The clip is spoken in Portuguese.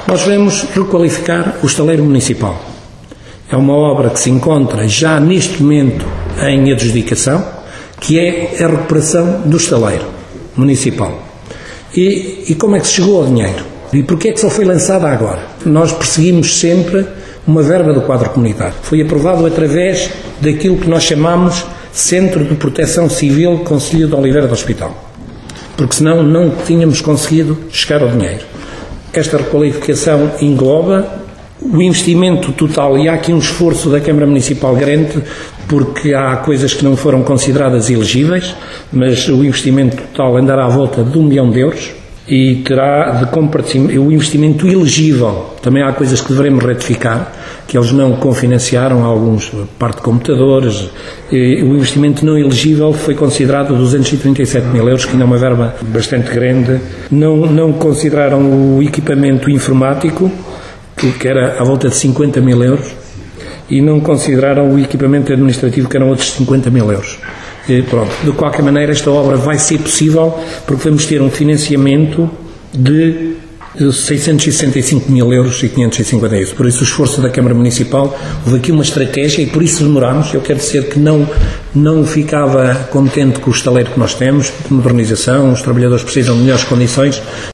Nós vamos requalificar o estaleiro municipal. É uma obra que se encontra já neste momento em adjudicação, que é a recuperação do estaleiro municipal. E como é que se chegou ao dinheiro? E porquê é que só foi lançada agora? Nós perseguimos sempre uma verba do quadro comunitário. Foi aprovado através daquilo que nós chamamos Centro de Proteção Civil Concelho de Oliveira do Hospital. Porque senão não tínhamos conseguido chegar ao dinheiro. Esta requalificação engloba o investimento total, e há aqui um esforço da Câmara Municipal grande, porque há coisas que não foram consideradas elegíveis, mas o investimento total andará à volta de 1 milhão de euros e terá de compartilhar o investimento elegível. Também há coisas que devemos retificar, que eles não confinanciaram, alguns parte de computadores. O investimento não elegível foi considerado 237 mil euros, que ainda é uma verba bastante grande. Não consideraram o equipamento informático, que era à volta de 50 mil euros, e não consideraram o equipamento administrativo, que eram outros 50 mil euros. Pronto, de qualquer maneira, esta obra vai ser possível porque vamos ter um financiamento de 665 mil euros e 550 euros. Por isso o esforço da Câmara Municipal, houve aqui uma estratégia e por isso demorámos. Eu quero dizer que não ficava contente com o estaleiro que nós temos, de modernização, os trabalhadores precisam de melhores condições.